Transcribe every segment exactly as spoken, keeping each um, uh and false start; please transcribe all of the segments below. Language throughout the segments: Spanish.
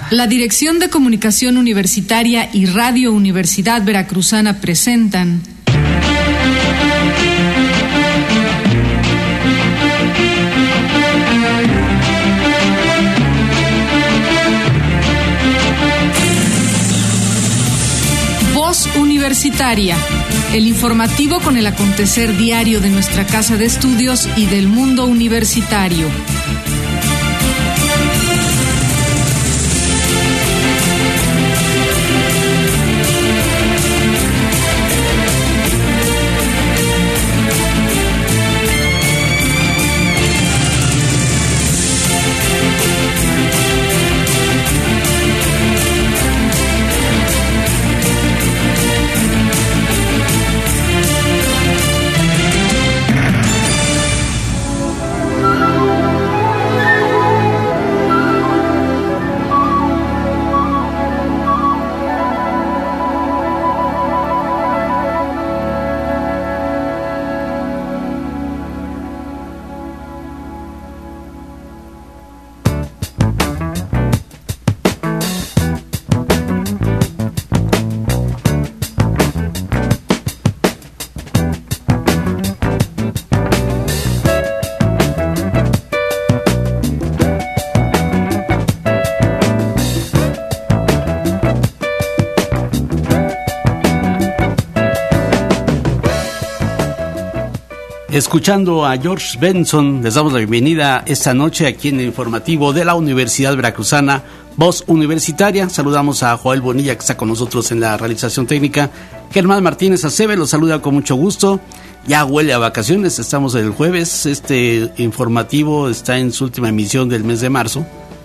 La Dirección de Comunicación Universitaria y Radio Universidad Veracruzana presentan Voz Universitaria, el informativo con el acontecer diario de nuestra casa de estudios y del mundo universitario. Escuchando a George Benson, les damos la bienvenida esta noche aquí en el informativo de la Universidad Veracruzana, Voz Universitaria. Saludamos a Joel Bonilla, que está con nosotros en la realización técnica. Germán Martínez Acebe los saluda con mucho gusto. Ya huele a vacaciones, estamos el jueves. Este informativo está en su última emisión del mes de marzo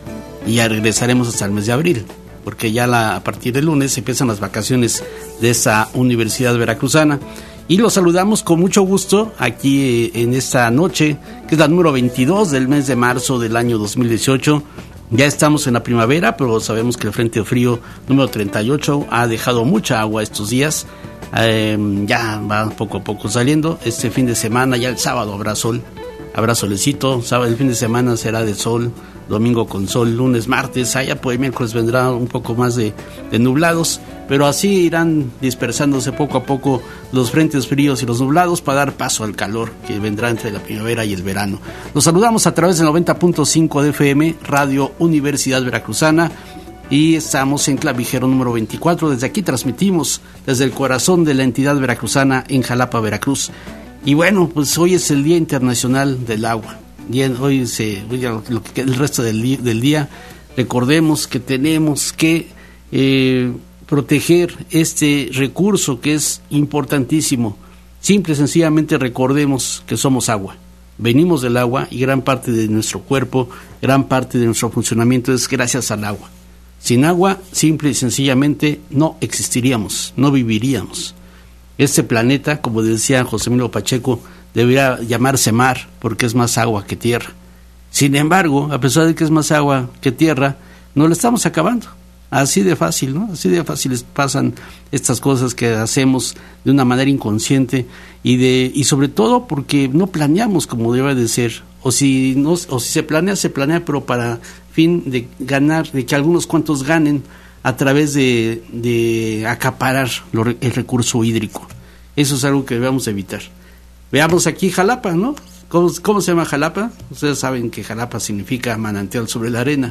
y ya regresaremos hasta el mes de abril, porque ya la, a partir del lunes empiezan las vacaciones de esa Universidad Veracruzana. Y los saludamos con mucho gusto aquí en esta noche, que es la número veintidós del mes de marzo del año dos mil dieciocho. Ya estamos en la primavera, pero sabemos que el Frente Frío número treinta y ocho ha dejado mucha agua estos días. Eh, ya va poco a poco saliendo. Este fin de semana, ya el sábado habrá sol, habrá solecito. Sábado, el fin de semana será de sol, domingo con sol, lunes, martes. Allá por el miércoles vendrá un poco más de, de nublados. Pero así irán dispersándose poco a poco los frentes fríos y los nublados para dar paso al calor que vendrá entre la primavera y el verano. Los saludamos a través de noventa punto cinco de F M, Radio Universidad Veracruzana, y estamos en Clavijero número veinticuatro. Desde aquí transmitimos desde el corazón de la entidad veracruzana en Jalapa, Veracruz. Y bueno, pues hoy es el Día Internacional del Agua. Y hoy se, lo que el resto del, del día, recordemos que tenemos que Eh, proteger este recurso que es importantísimo. Simple y sencillamente recordemos que somos agua, venimos del agua y gran parte de nuestro cuerpo, gran parte de nuestro funcionamiento es gracias al agua. Sin agua, simple y sencillamente no existiríamos, no viviríamos. Este planeta, como decía José Emilio Pacheco, debería llamarse mar porque es más agua que tierra. Sin embargo, a pesar de que es más agua que tierra, no lo estamos acabando. Así de fácil, ¿no? Así de fáciles pasan estas cosas que hacemos de una manera inconsciente y de y sobre todo porque no planeamos como debe de ser, o si no, o si se planea, se planea, pero para fin de ganar, de que algunos cuantos ganen a través de, de acaparar lo, el recurso hídrico. Eso es algo que debemos evitar. Veamos aquí Jalapa, ¿no? ¿Cómo, cómo se llama Jalapa? Ustedes saben que Jalapa significa manantial sobre la arena.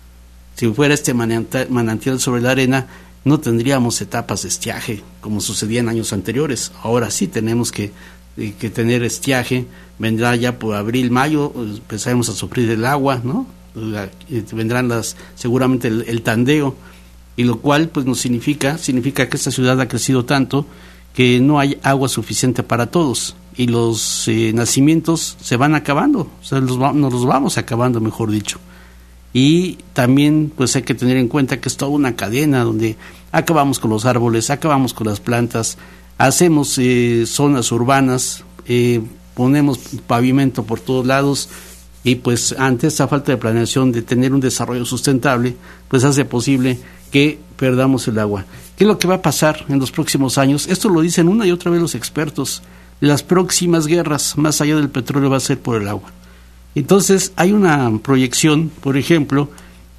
Si fuera este manantial sobre la arena, no tendríamos etapas de estiaje, como sucedía en años anteriores. Ahora sí tenemos que, que tener estiaje. Vendrá ya por abril, mayo, empezaremos a sufrir el agua, ¿no? Vendrán las, seguramente el, el tandeo, y lo cual pues nos significa, significa que esta ciudad ha crecido tanto que no hay agua suficiente para todos, y los eh, nacimientos se van acabando, o sea, los, nos los vamos acabando, mejor dicho. Y también pues hay que tener en cuenta que es toda una cadena donde acabamos con los árboles, acabamos con las plantas, hacemos eh, zonas urbanas, eh, ponemos pavimento por todos lados, y pues ante esta falta de planeación de tener un desarrollo sustentable, pues hace posible que perdamos el agua. ¿Qué es lo que va a pasar en los próximos años? Esto lo dicen una y otra vez los expertos. Las próximas guerras, más allá del petróleo, va a ser por el agua. Entonces hay una proyección, por ejemplo,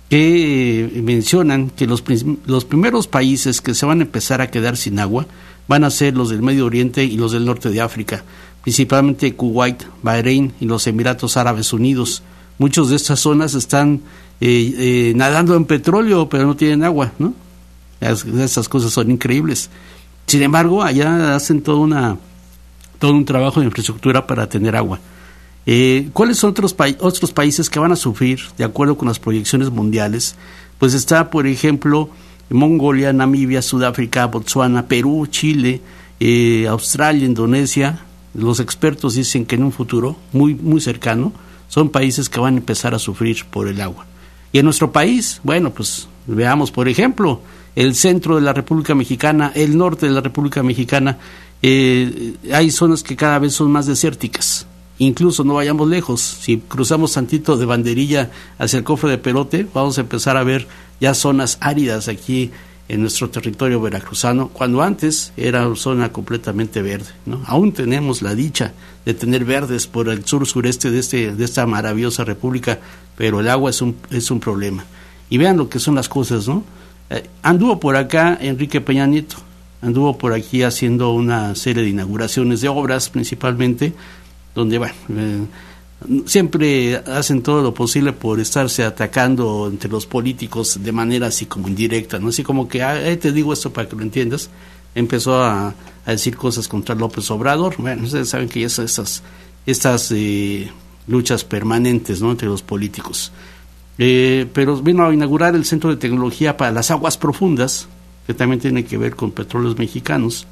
que eh, mencionan que los, los primeros países que se van a empezar a quedar sin agua van a ser los del Medio Oriente y los del norte de África, principalmente Kuwait, Bahrein y los Emiratos Árabes Unidos. Muchos de estas zonas están eh, eh, nadando en petróleo, pero no tienen agua, ¿no? Es, esas cosas son increíbles. Sin embargo, allá hacen toda una, todo un trabajo de infraestructura para tener agua. Eh, ¿Cuáles son otros, pa- otros países que van a sufrir de acuerdo con las proyecciones mundiales? Pues está, por ejemplo, Mongolia, Namibia, Sudáfrica, Botsuana, Perú, Chile, eh, Australia, Indonesia. Los expertos dicen que en un futuro muy, muy cercano son países que van a empezar a sufrir por el agua. Y en nuestro país, bueno, pues veamos, por ejemplo, el centro de la República Mexicana, el norte de la República Mexicana, eh, hay zonas que cada vez son más desérticas. Incluso no vayamos lejos, si cruzamos tantito de Banderilla hacia el Cofre de Perote, vamos a empezar a ver ya zonas áridas aquí en nuestro territorio veracruzano, cuando antes era una zona completamente verde, ¿no? Aún tenemos la dicha de tener verdes por el sur sureste de este de esta maravillosa república, pero el agua es un es un problema. Y vean lo que son las cosas, ¿no? Eh, anduvo por acá Enrique Peña Nieto, anduvo por aquí haciendo una serie de inauguraciones de obras principalmente, donde, bueno, eh, siempre hacen todo lo posible por estarse atacando entre los políticos de manera así como indirecta, ¿no? Así como que, ah, eh, te digo esto para que lo entiendas. Empezó a, a decir cosas contra López Obrador. Bueno, ustedes saben que ya son estas, estas eh, luchas permanentes, ¿no?, entre los políticos. Eh, pero vino a inaugurar el Centro de Tecnología para las Aguas Profundas, que también tiene que ver con petróleos mexicanos.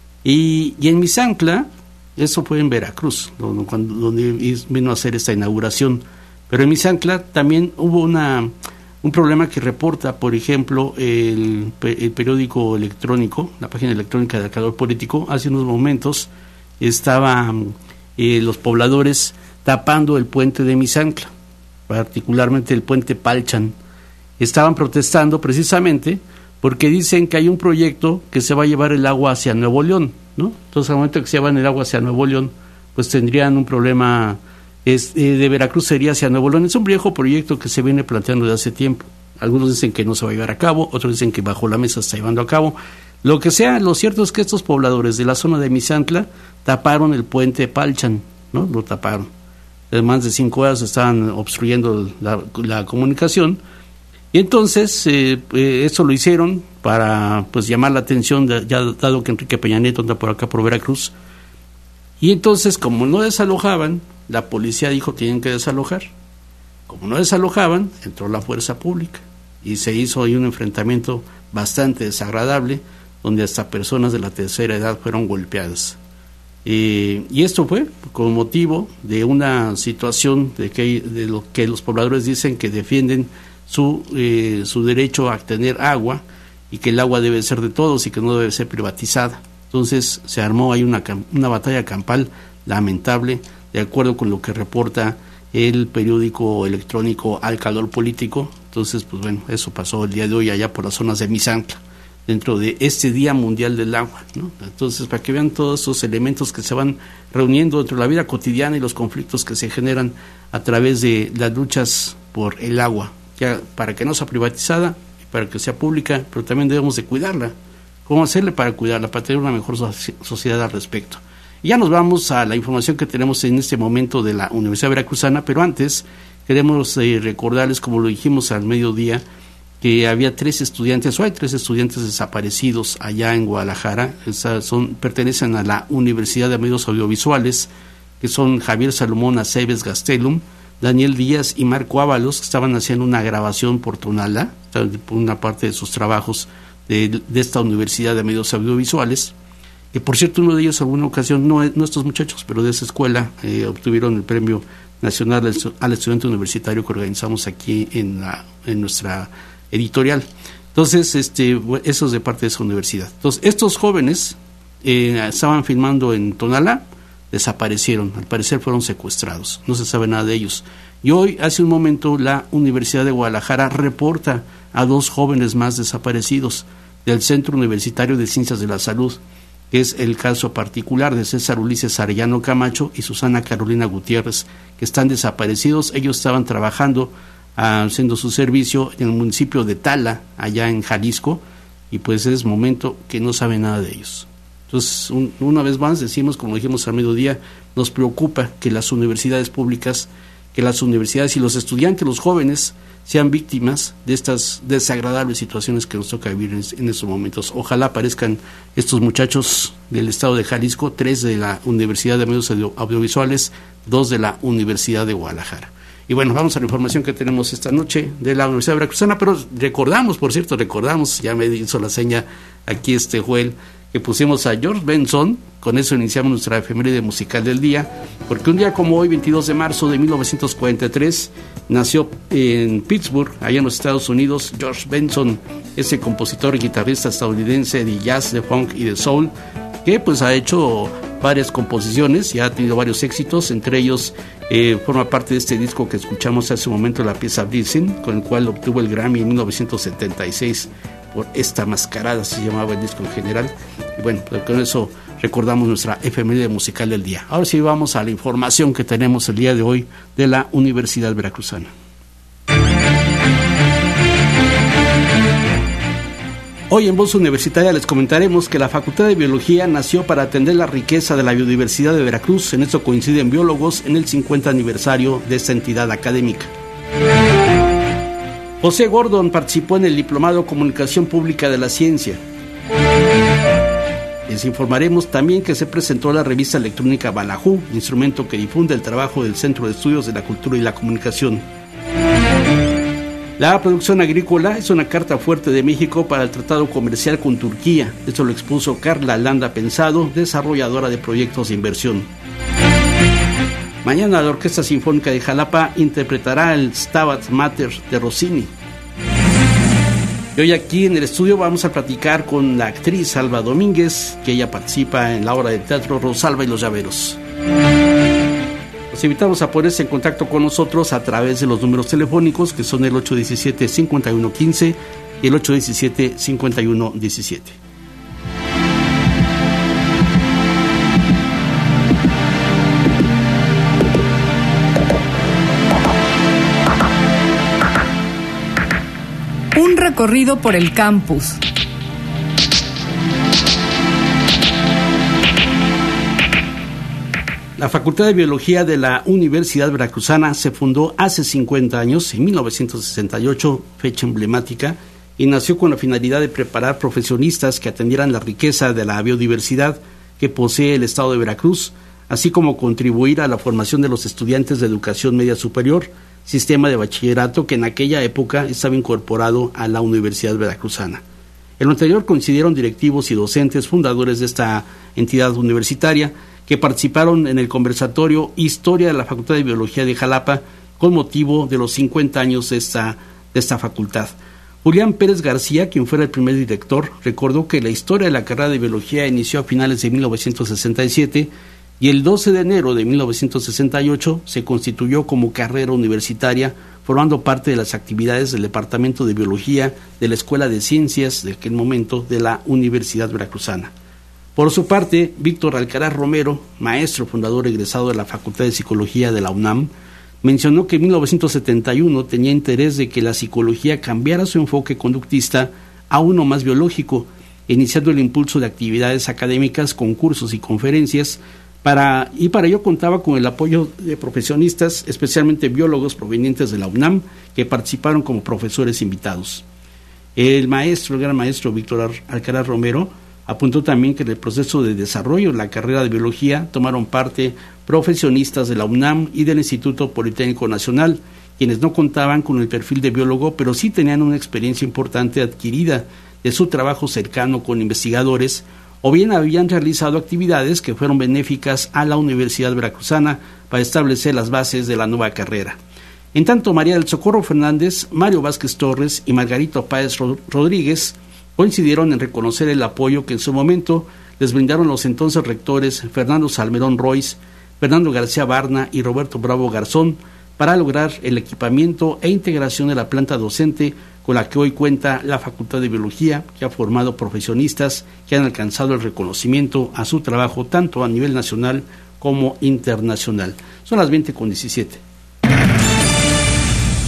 Y, y en Mizancla, eso fue en Veracruz, donde, cuando, donde vino a hacer esta inauguración. Pero en Mizancla también hubo una un problema que reporta, por ejemplo, el, el periódico electrónico, la página electrónica del Calor Político. Hace unos momentos estaban eh, los pobladores tapando el puente de Mizancla, particularmente el puente Palchan. Estaban protestando precisamente porque dicen que hay un proyecto que se va a llevar el agua hacia Nuevo León, ¿no? Entonces, al momento que se llevan el agua hacia Nuevo León, pues tendrían un problema. Es, eh, de Veracruz sería hacia Nuevo León. Es un viejo proyecto que se viene planteando de hace tiempo. Algunos dicen que no se va a llevar a cabo, otros dicen que bajo la mesa se está llevando a cabo. Lo que sea, lo cierto es que estos pobladores de la zona de Mizancla taparon el puente Palchan, ¿no? Lo taparon. Más de cinco horas estaban obstruyendo la, la comunicación. Y entonces, eh, eh, eso lo hicieron para, pues, llamar la atención, de, ya dado que Enrique Peña Nieto anda por acá por Veracruz. Y entonces, como no desalojaban, la policía dijo tienen que desalojar. Como no desalojaban, entró la fuerza pública y se hizo ahí un enfrentamiento bastante desagradable, donde hasta personas de la tercera edad fueron golpeadas. Eh, y esto fue con motivo de una situación de que, de lo que los pobladores dicen que defienden su, eh, su derecho a tener agua, y que el agua debe ser de todos y que no debe ser privatizada. Entonces se armó ahí una, una batalla campal lamentable, de acuerdo con lo que reporta el periódico electrónico Al Calor Político. Entonces, pues bueno, eso pasó el día de hoy allá por las zonas de Mizancla, dentro de este Día Mundial del Agua, ¿no? Entonces, para que vean todos esos elementos que se van reuniendo dentro de la vida cotidiana y los conflictos que se generan a través de las luchas por el agua, ya para que no sea privatizada y para que sea pública, pero también debemos de cuidarla. ¿Cómo hacerle para cuidarla? Para tener una mejor sociedad al respecto. Y ya nos vamos a la información que tenemos en este momento de la Universidad Veracruzana, pero antes queremos eh, recordarles, como lo dijimos al mediodía, que había tres estudiantes, o hay tres estudiantes desaparecidos allá en Guadalajara. Esas son, pertenecen a la Universidad de Medios Audiovisuales, que son Javier Salomón Aceves Gastelum, Daniel Díaz y Marco Ábalos, que estaban haciendo una grabación por Tonalá, por una parte de sus trabajos de, de esta Universidad de Medios Audiovisuales. Que por cierto, uno de ellos en alguna ocasión, no, no estos muchachos, pero de esa escuela, eh, obtuvieron el premio nacional al estudiante universitario que organizamos aquí en, la, en nuestra editorial. Entonces, este, eso es de parte de esa universidad. Entonces, estos jóvenes eh, estaban filmando en Tonalá, desaparecieron, al parecer fueron secuestrados, no se sabe nada de ellos. Y hoy, hace un momento, la Universidad de Guadalajara reporta a dos jóvenes más desaparecidos del Centro Universitario de Ciencias de la Salud, que es el caso particular de César Ulises Arellano Camacho y Susana Carolina Gutiérrez, que están desaparecidos. Ellos estaban trabajando haciendo su servicio en el municipio de Tala, allá en Jalisco, y pues es momento que no sabe nada de ellos. Entonces, un, una vez más decimos, como dijimos al mediodía, nos preocupa que las universidades públicas, que las universidades y los estudiantes, los jóvenes, sean víctimas de estas desagradables situaciones que nos toca vivir en, en estos momentos. Ojalá aparezcan estos muchachos del estado de Jalisco, tres de la Universidad de Medios Audiovisuales, dos de la Universidad de Guadalajara. Y bueno, vamos a la información que tenemos esta noche de la Universidad Veracruzana, pero recordamos, por cierto, recordamos, ya me hizo la seña aquí este Joel, que pusimos a George Benson, con eso iniciamos nuestra efeméride musical del día, porque un día como hoy, veintidós de marzo de mil novecientos cuarenta y tres, nació en Pittsburgh, allá en los Estados Unidos, George Benson, ese compositor y guitarrista estadounidense de jazz, de funk y de soul, que pues ha hecho varias composiciones y ha tenido varios éxitos, entre ellos eh, forma parte de este disco que escuchamos hace un momento, la pieza Blissing, con el cual obtuvo el Grammy en mil novecientos setenta y seis por Esta Mascarada, se llamaba el disco en general. Y bueno, pues con eso recordamos nuestra efeméride musical del día. Ahora sí vamos a la información que tenemos el día de hoy de la Universidad Veracruzana. Hoy en Voz Universitaria les comentaremos que la Facultad de Biología nació para atender la riqueza de la biodiversidad de Veracruz. En esto coinciden biólogos en el cincuenta aniversario de esta entidad académica. José Gordon participó en el Diplomado Comunicación Pública de la Ciencia. Les informaremos también que se presentó la revista electrónica Balajú, instrumento que difunde el trabajo del Centro de Estudios de la Cultura y la Comunicación. La producción agrícola es una carta fuerte de México para el tratado comercial con Turquía. Esto lo expuso Carla Landa Pensado, desarrolladora de proyectos de inversión. Mañana la Orquesta Sinfónica de Jalapa interpretará el Stabat Mater de Rossini. Y hoy aquí en el estudio vamos a platicar con la actriz Alba Domínguez, que ella participa en la obra de teatro Rosalba y los Llaveros. Los invitamos a ponerse en contacto con nosotros a través de los números telefónicos que son el ocho uno siete, cinco uno uno cinco y el ocho uno siete, cinco uno uno siete. Un recorrido por el campus. La Facultad de Biología de la Universidad Veracruzana se fundó hace cincuenta años, en mil novecientos sesenta y ocho, fecha emblemática, y nació con la finalidad de preparar profesionistas que atendieran la riqueza de la biodiversidad que posee el estado de Veracruz, así como contribuir a la formación de los estudiantes de educación media superior, sistema de bachillerato que en aquella época estaba incorporado a la Universidad Veracruzana. En lo anterior coincidieron directivos y docentes fundadores de esta entidad universitaria que participaron en el conversatorio Historia de la Facultad de Biología de Jalapa con motivo de los cincuenta años de esta, de esta facultad. Julián Pérez García, quien fuera el primer director, recordó que la historia de la carrera de biología inició a finales de mil novecientos sesenta y siete y el doce de enero de mil novecientos sesenta y ocho se constituyó como carrera universitaria, formando parte de las actividades del Departamento de Biología de la Escuela de Ciencias de aquel momento de la Universidad Veracruzana. Por su parte, Víctor Alcaraz Romero, maestro fundador egresado de la Facultad de Psicología de la UNAM, mencionó que en mil novecientos setenta y uno tenía interés de que la psicología cambiara su enfoque conductista a uno más biológico, iniciando el impulso de actividades académicas, concursos y conferencias, para, y para ello contaba con el apoyo de profesionistas, especialmente biólogos provenientes de la UNAM, que participaron como profesores invitados. El maestro, el gran maestro Víctor Alcaraz Romero, apuntó también que en el proceso de desarrollo de la carrera de biología tomaron parte profesionistas de la UNAM y del Instituto Politécnico Nacional, quienes no contaban con el perfil de biólogo, pero sí tenían una experiencia importante adquirida de su trabajo cercano con investigadores, o bien habían realizado actividades que fueron benéficas a la Universidad Veracruzana para establecer las bases de la nueva carrera. En tanto, María del Socorro Fernández, Mario Vázquez Torres y Margarito Páez Rodríguez coincidieron en reconocer el apoyo que en su momento les brindaron los entonces rectores Fernando Salmerón Royce, Fernando García Barna y Roberto Bravo Garzón para lograr el equipamiento e integración de la planta docente con la que hoy cuenta la Facultad de Biología, que ha formado profesionistas que han alcanzado el reconocimiento a su trabajo tanto a nivel nacional como internacional. Son las veinte con diecisiete.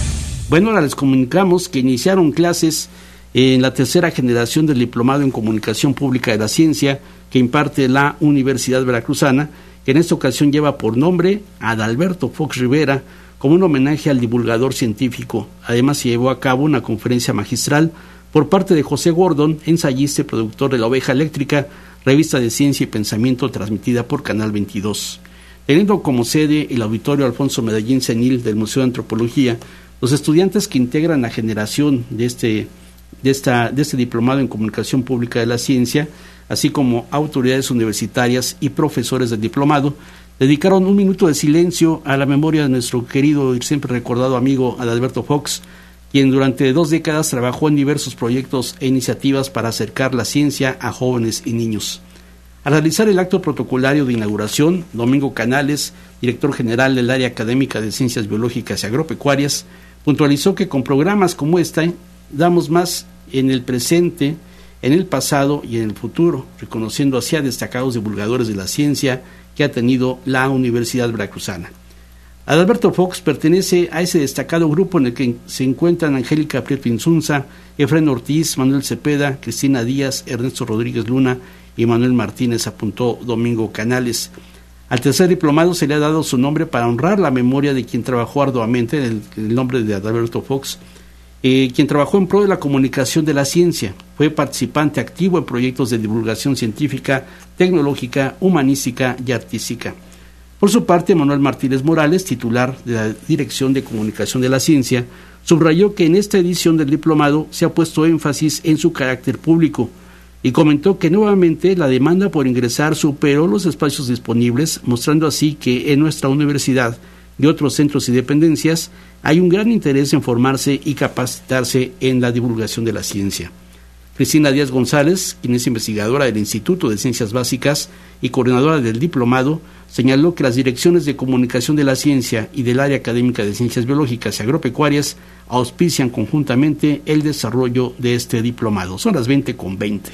Bueno, ahora les comunicamos que iniciaron clases en la tercera generación del Diplomado en Comunicación Pública de la Ciencia que imparte la Universidad Veracruzana, que en esta ocasión lleva por nombre Adalberto Fox Rivera, como un homenaje al divulgador científico. Además, se llevó a cabo una conferencia magistral por parte de José Gordon, ensayista y productor de La Oveja Eléctrica, revista de ciencia y pensamiento transmitida por Canal veintidós. Teniendo como sede el Auditorio Alfonso Medellín Senil del Museo de Antropología, los estudiantes que integran la generación de este, de esta, de este Diplomado en Comunicación Pública de la Ciencia, así como autoridades universitarias y profesores del diplomado, dedicaron un minuto de silencio a la memoria de nuestro querido y siempre recordado amigo Adalberto Fox, quien durante dos décadas trabajó en diversos proyectos e iniciativas para acercar la ciencia a jóvenes y niños. Al realizar el acto protocolario de inauguración, Domingo Canales, director general del Área Académica de Ciencias Biológicas y Agropecuarias, puntualizó que con programas como este damos más en el presente, en el pasado y en el futuro, reconociendo así a destacados divulgadores de la ciencia que ha tenido la Universidad Veracruzana. Adalberto Fox pertenece a ese destacado grupo en el que se encuentran Angélica Prieto Insunza, Efrén Ortiz, Manuel Cepeda, Cristina Díaz, Ernesto Rodríguez Luna y Manuel Martínez, apuntó Domingo Canales. Al tercer diplomado se le ha dado su nombre para honrar la memoria de quien trabajó arduamente, el, el nombre de Adalberto Fox, Eh, quien trabajó en pro de la comunicación de la ciencia. Fue participante activo en proyectos de divulgación científica, tecnológica, humanística y artística. Por su parte, Manuel Martínez Morales, titular de la Dirección de Comunicación de la Ciencia, subrayó que en esta edición del diplomado se ha puesto énfasis en su carácter público y comentó que nuevamente la demanda por ingresar superó los espacios disponibles, mostrando así que en nuestra universidad y otros centros y dependencias hay un gran interés en formarse y capacitarse en la divulgación de la ciencia. Cristina Díaz González, quien es investigadora del Instituto de Ciencias Básicas y coordinadora del diplomado, señaló que las direcciones de comunicación de la ciencia y del área académica de ciencias biológicas y agropecuarias auspician conjuntamente el desarrollo de este diplomado. Son las veinte con veinte.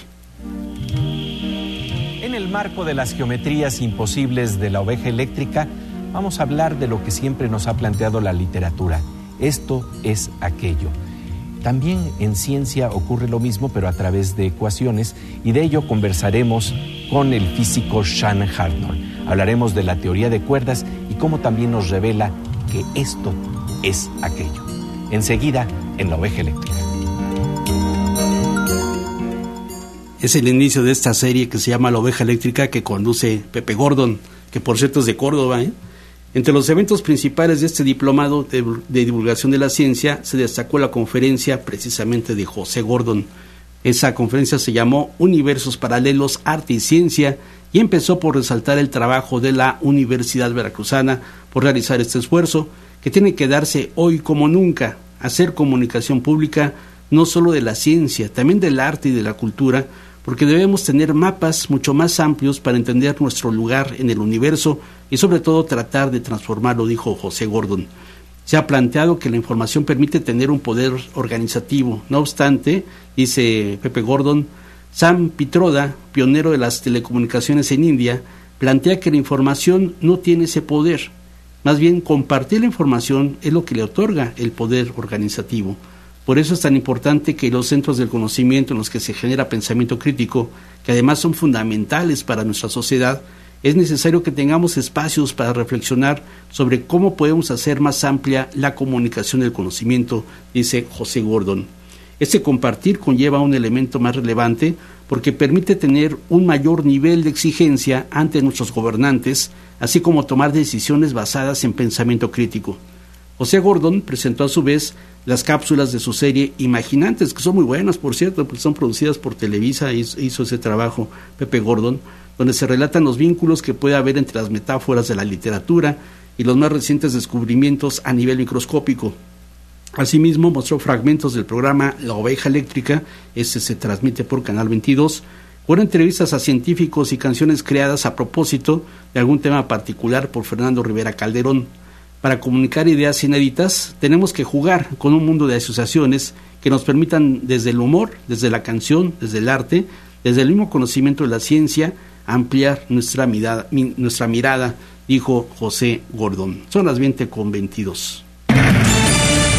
En el marco de las geometrías imposibles de la oveja eléctrica, vamos a hablar de lo que siempre nos ha planteado la literatura. Esto es aquello. También en ciencia ocurre lo mismo, pero a través de ecuaciones, y de ello conversaremos con el físico Sean Hartnoll. Hablaremos de la teoría de cuerdas y cómo también nos revela que esto es aquello. Enseguida, en La Oveja Eléctrica. Es el inicio de esta serie que se llama La Oveja Eléctrica, que conduce Pepe Gordon, que por cierto es de Córdoba, ¿eh? Entre los eventos principales de este diplomado de, de divulgación de la ciencia se destacó la conferencia precisamente de José Gordon. Esa conferencia se llamó Universos Paralelos, Arte y Ciencia y empezó por resaltar el trabajo de la Universidad Veracruzana por realizar este esfuerzo que tiene que darse hoy como nunca, hacer comunicación pública no solo de la ciencia, también del arte y de la cultura, porque debemos tener mapas mucho más amplios para entender nuestro lugar en el universo y sobre todo tratar de transformarlo, dijo José Gordon. Se ha planteado que la información permite tener un poder organizativo. No obstante, dice Pepe Gordon, Sam Pitroda, pionero de las telecomunicaciones en India, plantea que la información no tiene ese poder. Más bien, compartir la información es lo que le otorga el poder organizativo. Por eso es tan importante que los centros del conocimiento en los que se genera pensamiento crítico, que además son fundamentales para nuestra sociedad, es necesario que tengamos espacios para reflexionar sobre cómo podemos hacer más amplia la comunicación del conocimiento, dice José Gordon. Este compartir conlleva un elemento más relevante porque permite tener un mayor nivel de exigencia ante nuestros gobernantes, así como tomar decisiones basadas en pensamiento crítico. José Gordon presentó a su vez las cápsulas de su serie Imaginantes, que son muy buenas, por cierto, porque son producidas por Televisa, hizo ese trabajo Pepe Gordon, donde se relatan los vínculos que puede haber entre las metáforas de la literatura y los más recientes descubrimientos a nivel microscópico. Asimismo, mostró fragmentos del programa La Oveja Eléctrica, este se transmite por Canal veintidós, con entrevistas a científicos y canciones creadas a propósito de algún tema particular por Fernando Rivera Calderón. Para comunicar ideas inéditas, tenemos que jugar con un mundo de asociaciones que nos permitan desde el humor, desde la canción, desde el arte, desde el mismo conocimiento de la ciencia, ampliar nuestra mirada, mi, nuestra mirada, dijo José Gordon. Son las veinte con veintidós.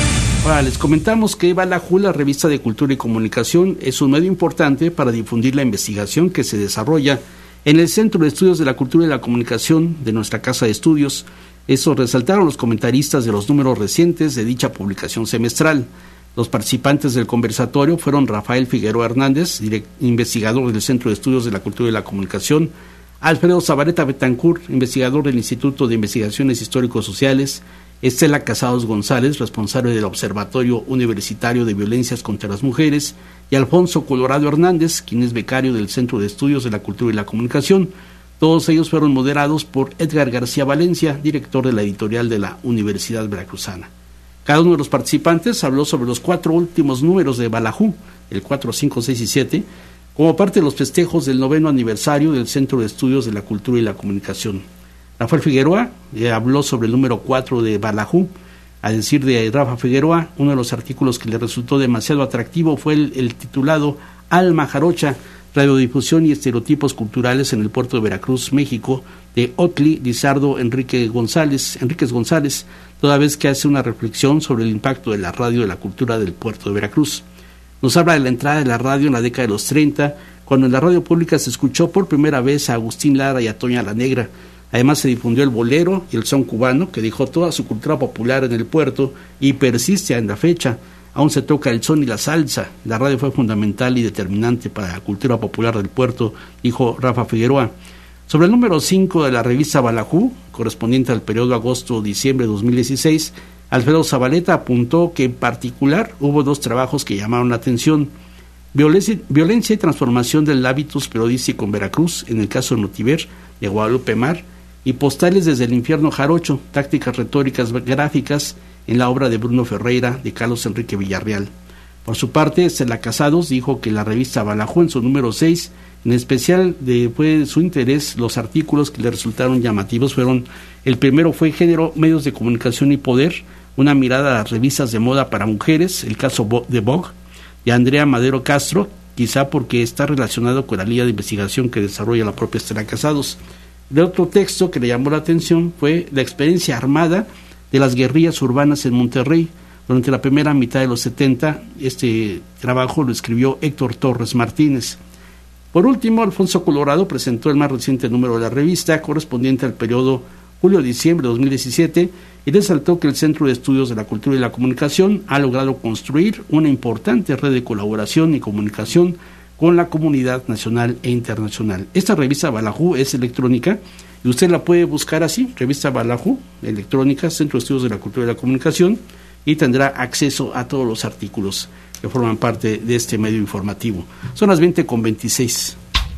Ahora les comentamos que Balajú, la revista de Cultura y Comunicación, es un medio importante para difundir la investigación que se desarrolla en el Centro de Estudios de la Cultura y la Comunicación de nuestra Casa de Estudios. Eso resaltaron los comentaristas de los números recientes de dicha publicación semestral. Los participantes del conversatorio fueron Rafael Figueroa Hernández, direct, investigador del Centro de Estudios de la Cultura y la Comunicación, Alfredo Zabaleta Betancourt, investigador del Instituto de Investigaciones Histórico-Sociales, Estela Casados González, responsable del Observatorio Universitario de Violencias contra las Mujeres, y Alfonso Colorado Hernández, quien es becario del Centro de Estudios de la Cultura y la Comunicación. Todos ellos fueron moderados por Edgar García Valencia, director de la editorial de la Universidad Veracruzana. Cada uno de los participantes habló sobre los cuatro últimos números de Balajú, el cuatro, cinco, seis y siete, como parte de los festejos del noveno aniversario del Centro de Estudios de la Cultura y la Comunicación. Rafael Figueroa eh, habló sobre el número cuatro de Balajú. A decir de Rafa Figueroa, uno de los artículos que le resultó demasiado atractivo fue el, el titulado Alma Jarocha, radiodifusión y estereotipos culturales en el puerto de Veracruz, México, de Otli Lizardo Enrique González, Enríquez González, toda vez que hace una reflexión sobre el impacto de la radio de la cultura del puerto de Veracruz. Nos habla de la entrada de la radio en la década de los treinta, cuando en la radio pública se escuchó por primera vez a Agustín Lara y a Toña la Negra. Además se difundió el bolero y el son cubano, que dejó toda su cultura popular en el puerto y persiste en la fecha. Aún se toca el son y la salsa. La radio fue fundamental y determinante para la cultura popular del puerto, dijo Rafa Figueroa. Sobre el número cinco de la revista Balajú, correspondiente al periodo agosto-diciembre de dos mil dieciséis, Alfredo Zabaleta apuntó que en particular hubo dos trabajos que llamaron la atención: Violencia, violencia y transformación del hábitus periodístico en Veracruz, en el caso de Notiver, de Guadalupe Mar, y Postales desde el infierno jarocho, tácticas retóricas gráficas, en la obra de Bruno Ferreira, de Carlos Enrique Villarreal. Por su parte, Estela Casados dijo que la revista Balajú, en su número seis, en especial de, fue de su interés los artículos que le resultaron llamativos fueron: el primero fue Género, Medios de Comunicación y Poder, una mirada a las revistas de moda para mujeres, el caso de Vogue, de Andrea Madero Castro, quizá porque está relacionado con la línea de investigación que desarrolla la propia Estela Casados. El otro texto que le llamó la atención fue La experiencia armada de las guerrillas urbanas en Monterrey. Durante la primera mitad de los setenta, este trabajo lo escribió Héctor Torres Martínez. Por último, Alfonso Colorado presentó el más reciente número de la revista, correspondiente al periodo julio-diciembre de dos mil diecisiete, y resaltó que el Centro de Estudios de la Cultura y la Comunicación ha logrado construir una importante red de colaboración y comunicación con la comunidad nacional e internacional. Esta revista Balajú es electrónica y usted la puede buscar así, revista Balajú, electrónica, Centro de Estudios de la Cultura y la Comunicación, y tendrá acceso a todos los artículos que forman parte de este medio informativo. Son las veinte con veintiséis.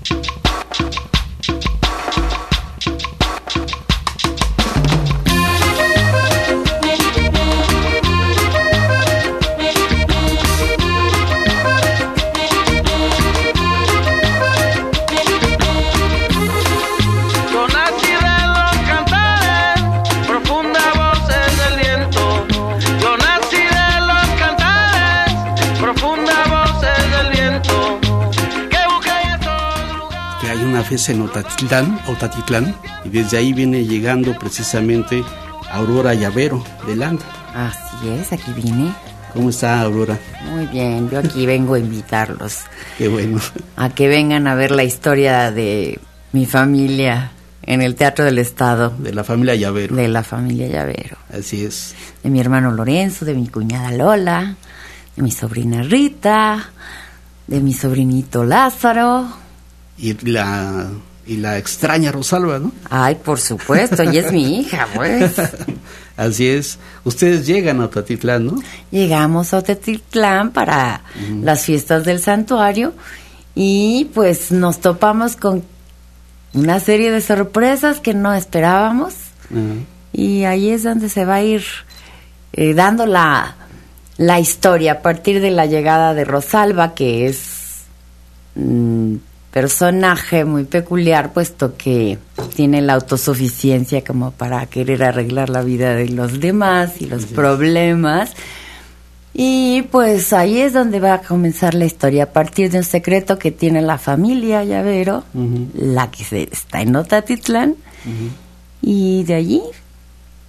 Fiesta en Otatitlán, Otatitlán, y desde ahí viene llegando precisamente Aurora Llavero de Landa. Así es, aquí vine. ¿Cómo está, Aurora? Muy bien, yo aquí vengo a invitarlos. Qué bueno. A que vengan a ver la historia de mi familia en el Teatro del Estado. De la familia Llavero. De la familia Llavero. Así es. De mi hermano Lorenzo, de mi cuñada Lola, de mi sobrina Rita, de mi sobrinito Lázaro. Y la y la extraña Rosalba, ¿no? Ay, por supuesto, y es mi hija, pues. Así es. Ustedes llegan a Otatitlán, ¿no? Llegamos a Otatitlán para uh-huh. las fiestas del santuario y pues nos topamos con una serie de sorpresas que no esperábamos uh-huh. y ahí es donde se va a ir eh, dando la, la historia a partir de la llegada de Rosalba, que es mmm, personaje muy peculiar, puesto que tiene la autosuficiencia como para querer arreglar la vida de los demás y los sí. problemas. Y pues ahí es donde va a comenzar la historia, a partir de un secreto que tiene la familia Llavero, uh-huh. la que se, está en Otatitlán, uh-huh. y de allí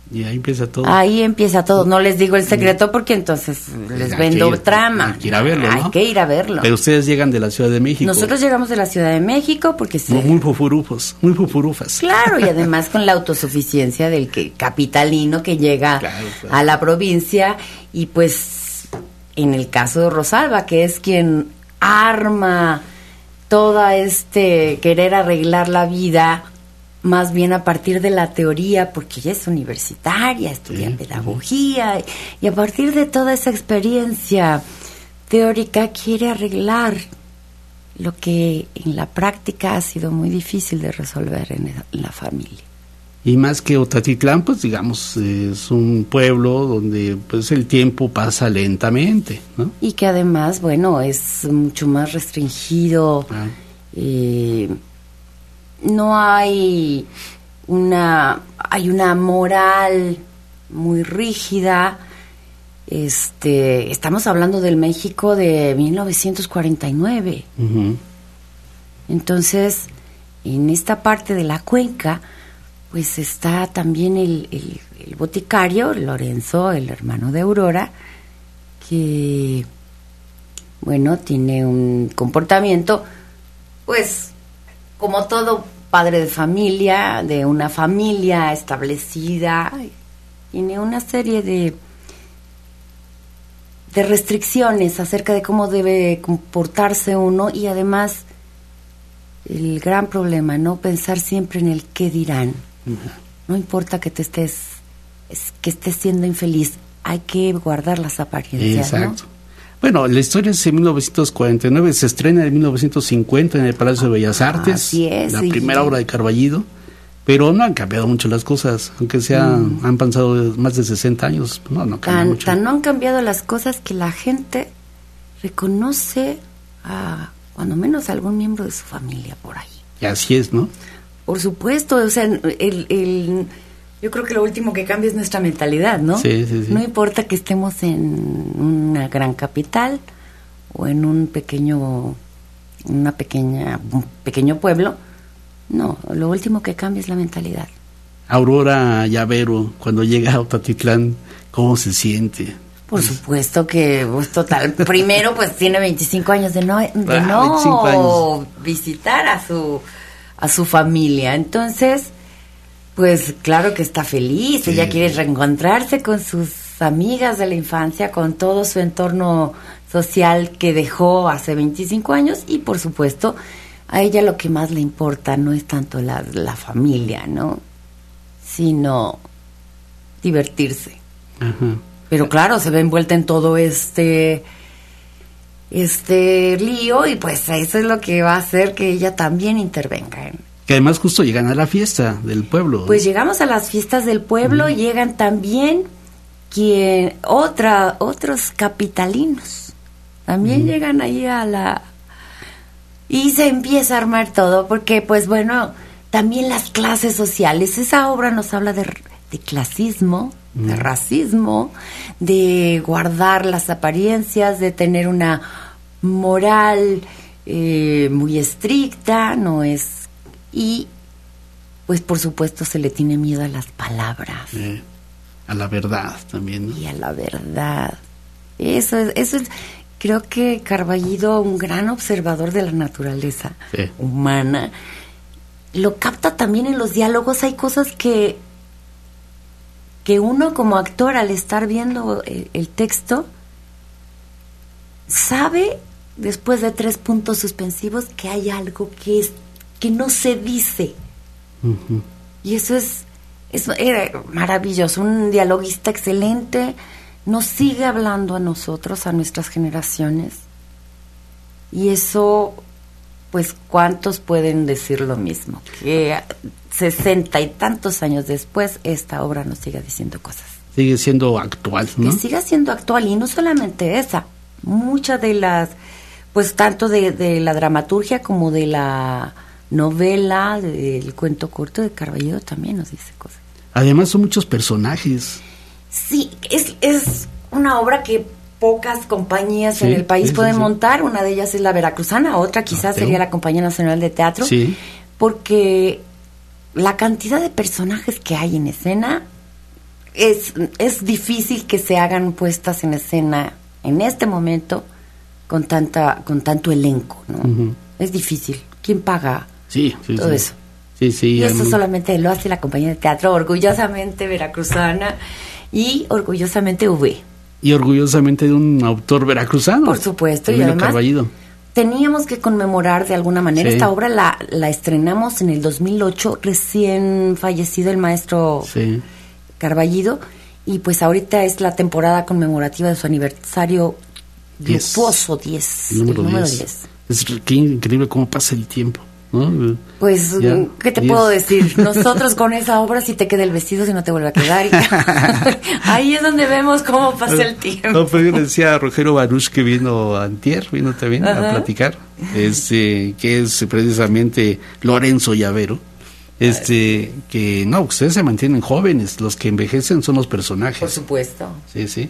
Y ahí empieza todo. Ahí empieza todo. No les digo el secreto porque entonces les vendo trama. Hay que ir a verlo, ¿no? Hay que ir a verlo. Pero ustedes llegan de la Ciudad de México. Nosotros llegamos de la Ciudad de México porque sí. Muy, muy fufurufos, muy fufurufas. Claro, y además con la autosuficiencia del que capitalino que llega claro, claro. a la provincia. Y pues en el caso de Rosalba, que es quien arma toda este querer arreglar la vida, más bien a partir de la teoría, porque ella es universitaria, estudia sí, pedagogía, sí. y a partir de toda esa experiencia teórica quiere arreglar lo que en la práctica ha sido muy difícil de resolver en, en la familia. Y más que Otatitlán, pues digamos, es un pueblo donde pues el tiempo pasa lentamente, ¿no? Y que además, bueno, es mucho más restringido, ah. eh, no hay una hay una moral muy rígida. Este, estamos hablando del México de mil novecientos cuarenta y nueve. Uh-huh. Entonces, en esta parte de la cuenca, pues está también el, el, el boticario Lorenzo, el hermano de Aurora, que, bueno, tiene un comportamiento, pues, como todo padre de familia, de una familia establecida, tiene una serie de de restricciones acerca de cómo debe comportarse uno, y además el gran problema, no pensar siempre en el qué dirán. Uh-huh. No importa que te estés que estés siendo infeliz, hay que guardar las apariencias. Exacto. ¿No? Bueno, la historia es de mil novecientos cuarenta y nueve, se estrena en mil novecientos cincuenta en el Palacio de Bellas Artes, Así es, la sí. primera obra de Carballido, pero no han cambiado mucho las cosas, aunque sea, mm. han pasado más de sesenta años, no, no tan, mucho. Tan no han cambiado las cosas que la gente reconoce a, cuando menos, a algún miembro de su familia por ahí. Y así es, ¿no? Por supuesto, o sea, el... el yo creo que lo último que cambia es nuestra mentalidad, ¿no? Sí, sí, sí. No importa que estemos en una gran capital o en un pequeño, una pequeña, un pequeño pueblo. No, lo último que cambia es la mentalidad. Aurora Llavero, cuando llega a Otatitlán, ¿cómo se siente? Por supuesto que, pues, total. Primero, pues tiene veinticinco años de no, de ah, no visitar a su, a su familia. Entonces, pues claro que está feliz, sí. Ella quiere reencontrarse con sus amigas de la infancia, con todo su entorno social que dejó hace veinticinco años, y por supuesto a ella lo que más le importa no es tanto la, la familia, ¿no? Sino divertirse. Ajá. Pero claro, se ve envuelta en todo este este lío, y pues eso es lo que va a hacer que ella también intervenga en... Que además justo llegan a la fiesta del pueblo. Pues llegamos a las fiestas del pueblo, uh-huh. Llegan también quien, otra, otros capitalinos. También uh-huh. llegan ahí a la... Y se empieza a armar todo, porque pues bueno, también las clases sociales. Esa obra nos habla de, de clasismo, uh-huh. de racismo, de guardar las apariencias, de tener una moral eh, muy estricta, no es... Y, pues, por supuesto, se le tiene miedo a las palabras. Eh, a la verdad también, ¿no? Y a la verdad. Eso es, eso es, creo que Carballido, un gran observador de la naturaleza sí. humana, lo capta también en los diálogos. Hay cosas que, que uno como actor, al estar viendo el, el texto, sabe, después de tres puntos suspensivos, que hay algo que es que no se dice. Uh-huh. Y eso es, eso era maravilloso. Un dialoguista excelente, nos sigue hablando a nosotros, a nuestras generaciones. Y eso, pues, ¿cuántos pueden decir lo mismo? Que sesenta y tantos años después, esta obra nos siga diciendo cosas. Sigue siendo actual, ¿no? Que siga siendo actual, y no solamente esa. Muchas de las, pues, tanto de, de la dramaturgia como de la novela, del cuento corto de Carballido también nos dice cosas. Además son muchos personajes. Sí, es, es una obra que pocas compañías sí, en el país sí, pueden sí, sí. montar. Una de ellas es la Veracruzana, otra quizás okay. sería la Compañía Nacional de Teatro, sí. porque la cantidad de personajes que hay en escena es, es difícil que se hagan puestas en escena en este momento con tanta con tanto elenco, ¿no? Uh-huh. Es difícil. ¿Quién paga sí, sí, todo sí. eso? Sí, sí, y eso um... solamente lo hace la compañía de teatro orgullosamente veracruzana y orgullosamente V. Y orgullosamente de un autor veracruzano. Por supuesto. Emilio Y además Carballido. Teníamos que conmemorar de alguna manera. Sí. Esta obra la, la estrenamos en el dos mil ocho, recién fallecido el maestro sí. Carballido, y pues ahorita es la temporada conmemorativa de su aniversario luctuoso diez, el número diez. Es qué increíble cómo pasa el tiempo, ¿no? Pues, ya, ¿qué te diez. Puedo decir? Nosotros con esa obra si te queda el vestido, si no te vuelve a quedar. Y ahí es donde vemos cómo pasa el tiempo. No, pero yo le decía a Rogelio Baruch, que vino antier, vino también Ajá. a platicar, este, que es precisamente Lorenzo Llavero, este, que no, ustedes se mantienen jóvenes, los que envejecen son los personajes. Por supuesto. Sí, sí.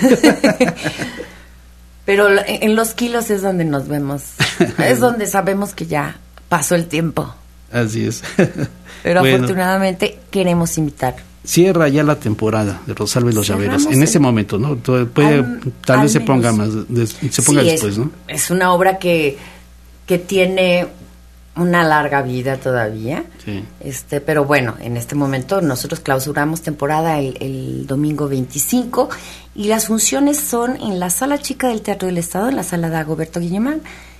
Pero en los kilos es donde nos vemos, es donde sabemos que ya pasó el tiempo. Así es. Pero bueno, afortunadamente queremos invitar. Cierra ya la temporada de Rosalba y los Llaveros, en el... ese momento, ¿no? Puede, al, tal vez se menos. ponga más, de, se ponga sí, después, es, ¿no? Es una obra que, que tiene una larga vida todavía. Sí. Este, pero bueno, en este momento nosotros clausuramos temporada el, el domingo veinticinco y las funciones son en la Sala Chica del Teatro del Estado, en la Sala Dagoberto Guillemán,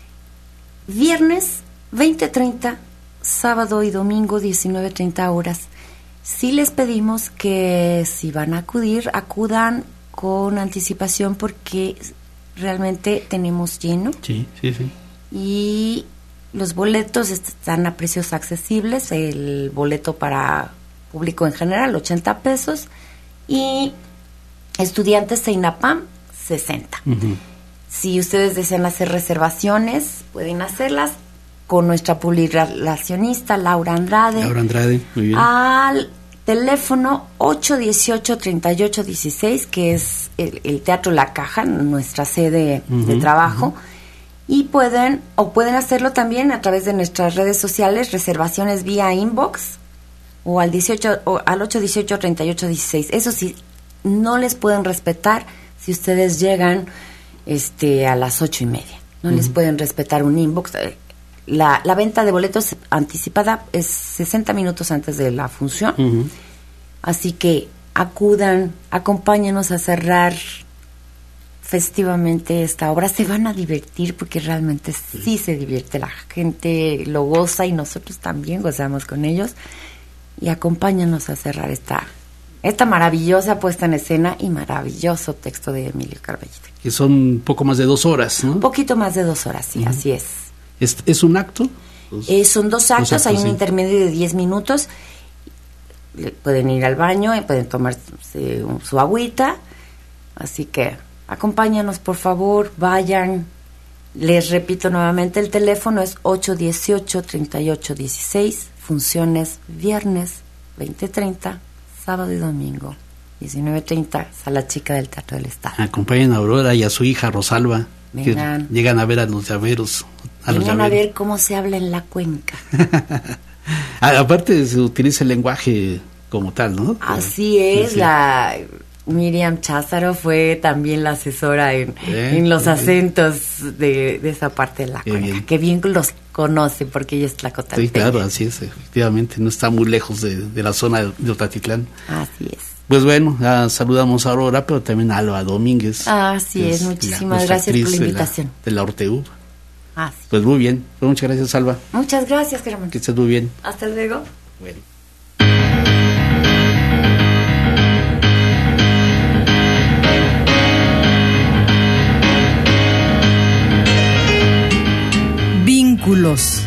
viernes veinte treinta, sábado y domingo diecinueve treinta horas. Sí les pedimos que si van a acudir, acudan con anticipación porque realmente tenemos lleno. Sí, sí, sí. Y los boletos están a precios accesibles, el boleto para público en general, ochenta pesos, y estudiantes de INAPAM, sesenta. Uh-huh. Si ustedes desean hacer reservaciones, pueden hacerlas con nuestra publirelacionista Laura Andrade. Laura Andrade, muy bien. Al teléfono ocho uno ocho, tres ocho uno seis, que es el, el Teatro La Caja, nuestra sede uh-huh, de trabajo. Uh-huh. Y pueden, o pueden hacerlo también a través de nuestras redes sociales, reservaciones vía inbox, o al dieciocho, o al ocho uno ocho, tres ocho uno seis. Eso sí, no les pueden respetar si ustedes llegan este a las ocho y media. No uh-huh. les pueden respetar un inbox. La, la venta de boletos anticipada es sesenta minutos antes de la función. Uh-huh. Así que acudan, acompáñenos a cerrar festivamente esta obra. Se van a divertir porque realmente sí, sí se divierte. La gente lo goza y nosotros también gozamos con ellos. Y acompáñanos a cerrar esta, esta maravillosa puesta en escena y maravilloso texto de Emilio Carballido. Que son un poco más de dos horas, ¿no? Un poquito más de dos horas, sí, uh-huh. así es. ¿Es, es un acto? Dos, eh, son dos actos, dos actos hay sí. un intermedio de diez minutos. Pueden ir al baño y pueden tomarse un, su agüita. Así que acompáñanos, por favor, vayan. Les repito nuevamente, el teléfono es ocho uno ocho, tres ocho uno seis, funciones viernes veinte treinta, sábado y domingo diecinueve treinta, Sala Chica del Teatro del Estado. Acompañen a Aurora y a su hija Rosalba, vengan, que llegan a ver a los llaveros. A vengan los llaveros. A ver cómo se habla en la cuenca. Aparte se utiliza el lenguaje como tal, ¿no? Así es, sí. la... Miriam Cházaro fue también la asesora en, eh, en los acentos de, de esa parte de la cuenca, bien. Que bien los conoce porque ella es tlacotalteca. Sí, claro, así es, efectivamente, no está muy lejos de, de la zona de, de Otatitlán. Así es. Pues bueno, ya saludamos a Aurora, pero también a Alba Domínguez. Así es, es, muchísimas la, gracias por la invitación. De la, de la Orteu. Ah, sí. Pues muy bien, pues muchas gracias, Alba. Muchas gracias, Germán. Que estés muy bien. Hasta luego. Bueno. Vínculos.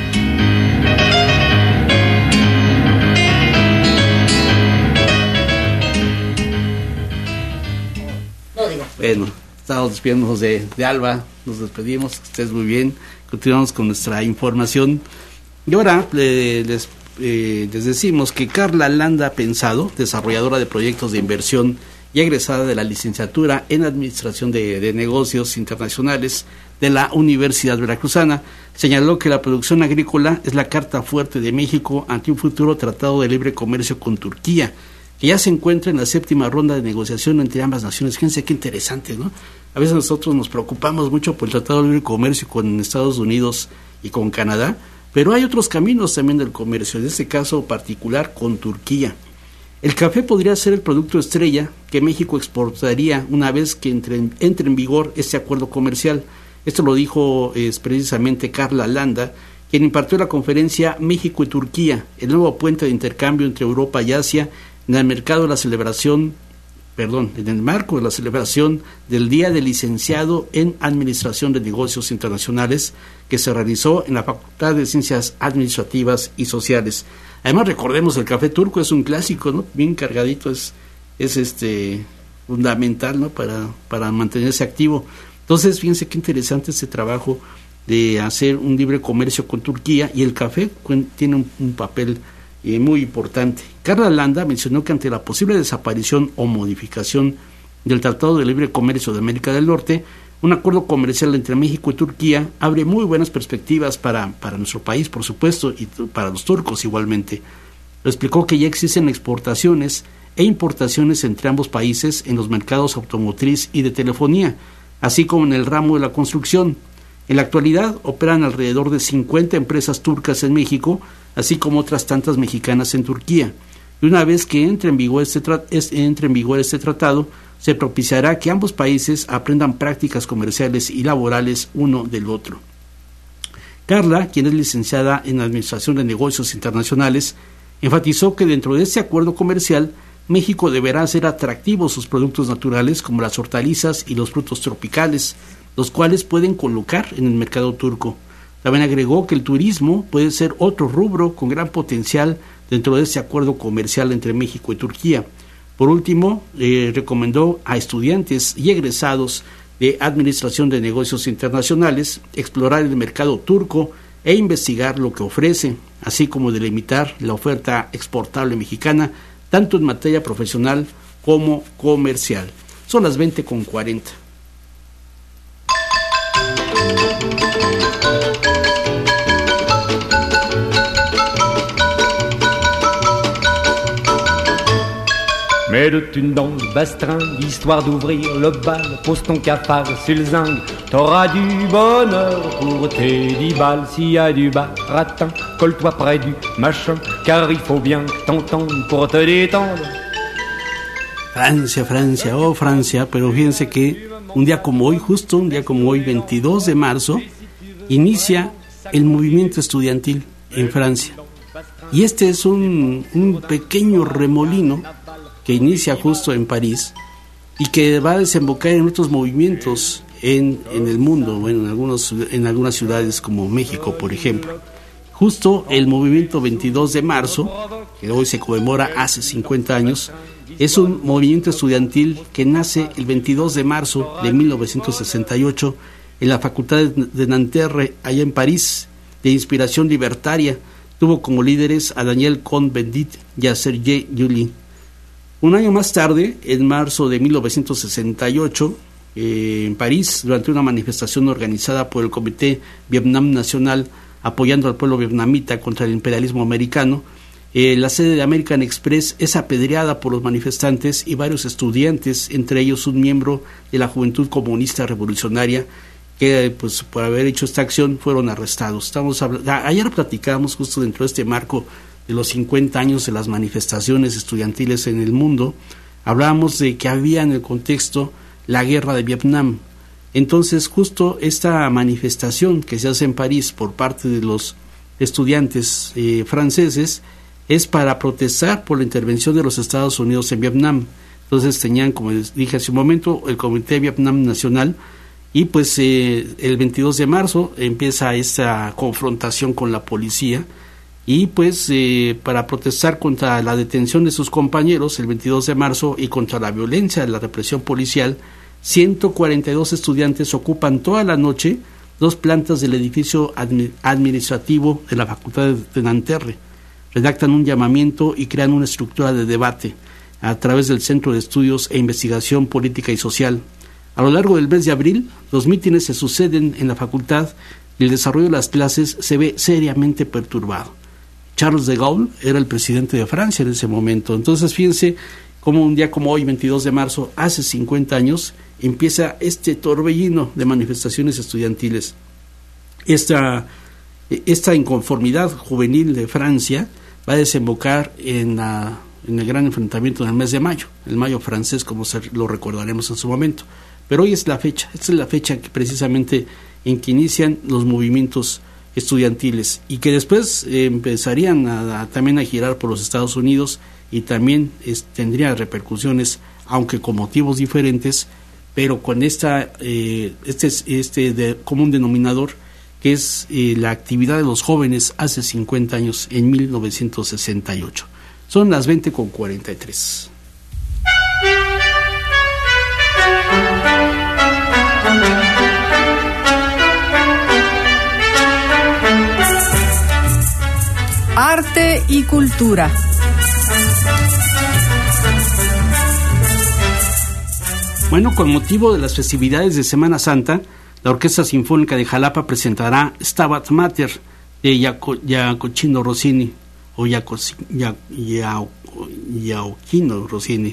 Bueno, estamos despidiéndonos de, de Alba, nos despedimos, que estés muy bien, continuamos con nuestra información. Y ahora eh, les, eh, les decimos que Carla Landa Pensado, desarrolladora de proyectos de inversión y egresada de la licenciatura en Administración de, de Negocios Internacionales de la Universidad Veracruzana, señaló que la producción agrícola es la carta fuerte de México ante un futuro tratado de libre comercio con Turquía, que ya se encuentra en la séptima ronda de negociación entre ambas naciones. Fíjense qué interesante, ¿no? A veces nosotros nos preocupamos mucho por el Tratado de Libre Comercio con Estados Unidos y con Canadá, pero hay otros caminos también del comercio, en este caso particular con Turquía. El café podría ser el producto estrella que México exportaría una vez que entre en, entre en vigor este acuerdo comercial. Esto lo dijo eh, precisamente Carla Landa, quien impartió la conferencia México y Turquía, el nuevo puente de intercambio entre Europa y Asia, en el mercado de la celebración, perdón, en el marco de la celebración del Día del Licenciado en Administración de Negocios Internacionales, que se realizó en la Facultad de Ciencias Administrativas y Sociales. Además, recordemos, el café turco es un clásico, ¿no? Bien cargadito, es, es este fundamental, ¿no? Para, para mantenerse activo. Entonces, fíjense qué interesante este trabajo de hacer un libre comercio con Turquía, y el café tiene un, un papel Eh, muy importante. Carla Landa mencionó que ante la posible desaparición o modificación del Tratado de Libre Comercio de América del Norte, un acuerdo comercial entre México y Turquía abre muy buenas perspectivas para, para nuestro país, por supuesto, y para los turcos igualmente. Explicó que ya existen exportaciones e importaciones entre ambos países en los mercados automotriz y de telefonía, así como en el ramo de la construcción. En la actualidad operan alrededor de cincuenta empresas turcas en México, así como otras tantas mexicanas en Turquía. Y una vez que entre en vigor este, tra- es, entre en vigor este tratado, se propiciará que ambos países aprendan prácticas comerciales y laborales uno del otro. Carla, quien es licenciada en Administración de Negocios Internacionales, enfatizó que dentro de este acuerdo comercial, México deberá hacer atractivos sus productos naturales como las hortalizas y los frutos tropicales, los cuales pueden colocar en el mercado turco. También agregó que el turismo puede ser otro rubro con gran potencial dentro de este acuerdo comercial entre México y Turquía. Por último, eh, recomendó a estudiantes y egresados de Administración de Negocios Internacionales explorar el mercado turco e investigar lo que ofrece, así como delimitar la oferta exportable mexicana, tanto en materia profesional como comercial. Son las veinte con cuarenta. Mets-le-tu dans le bastringue, histoire d'ouvrir le bal. Pose ton cafard sur le zinc, t'auras du bonheur pour tes dix balles. S'il y a du baratin, colle-toi près du machin, car il faut bien que t'entendes pour te détendre. Francia, Francia, oh Francia, pero fíjense que un día como hoy, justo un día como hoy, veintidós de marzo, inicia el movimiento estudiantil en Francia. Y este es un, un pequeño remolino que inicia justo en París y que va a desembocar en otros movimientos en, en el mundo, bueno, en, algunos, en algunas ciudades como México, por ejemplo. Justo el movimiento veintidós de marzo, que hoy se conmemora hace cincuenta años, es un movimiento estudiantil que nace el veintidós de marzo de mil novecientos sesenta y ocho en la Facultad de Nanterre, allá en París, de inspiración libertaria. Tuvo como líderes a Daniel Cohn-Bendit y a Serge Yulin. Un año más tarde, en marzo de mil novecientos sesenta y ocho, eh, en París, durante una manifestación organizada por el Comité Vietnam Nacional, apoyando al pueblo vietnamita contra el imperialismo americano, eh, la sede de American Express es apedreada por los manifestantes y varios estudiantes, entre ellos un miembro de la Juventud Comunista Revolucionaria, que pues por haber hecho esta acción fueron arrestados. Estamos hablando, ayer platicábamos justo dentro de este marco de los cincuenta años de las manifestaciones estudiantiles en el mundo, hablábamos de que había en el contexto la guerra de Vietnam. Entonces justo esta manifestación que se hace en París por parte de los estudiantes eh, franceses es para protestar por la intervención de los Estados Unidos en Vietnam. Entonces tenían, como les dije hace un momento, el Comité Vietnam Nacional, y pues eh, el veintidós de marzo empieza esta confrontación con la policía, y pues eh, para protestar contra la detención de sus compañeros el veintidós de marzo y contra la violencia de la represión policial, ciento cuarenta y dos estudiantes ocupan toda la noche dos plantas del edificio admi- administrativo de la Facultad de Nanterre, redactan un llamamiento y crean una estructura de debate a través del Centro de Estudios e Investigación Política y Social. A lo largo del mes de abril, los mítines se suceden en la facultad y el desarrollo de las clases se ve seriamente perturbado. Charles de Gaulle era el presidente de Francia en ese momento. Entonces fíjense cómo un día como hoy, veintidós de marzo, hace cincuenta años, empieza este torbellino de manifestaciones estudiantiles. Esta, esta inconformidad juvenil de Francia va a desembocar en, la, en el gran enfrentamiento del mes de mayo, el mayo francés, como se, lo recordaremos en su momento. Pero hoy es la fecha, esta es la fecha que precisamente en que inician los movimientos estudiantiles y que después eh, empezarían a, a, también a girar por los Estados Unidos y también es, tendría repercusiones, aunque con motivos diferentes, pero con esta eh, este, este de, común denominador que es eh, la actividad de los jóvenes hace cincuenta años, en mil novecientos sesenta y ocho. Son las veinte con cuarenta y tres. Arte y cultura. Bueno, con motivo de las festividades de Semana Santa, la Orquesta Sinfónica de Jalapa presentará Stabat Mater de Giacomo Rossini o Gioacchino Rossini.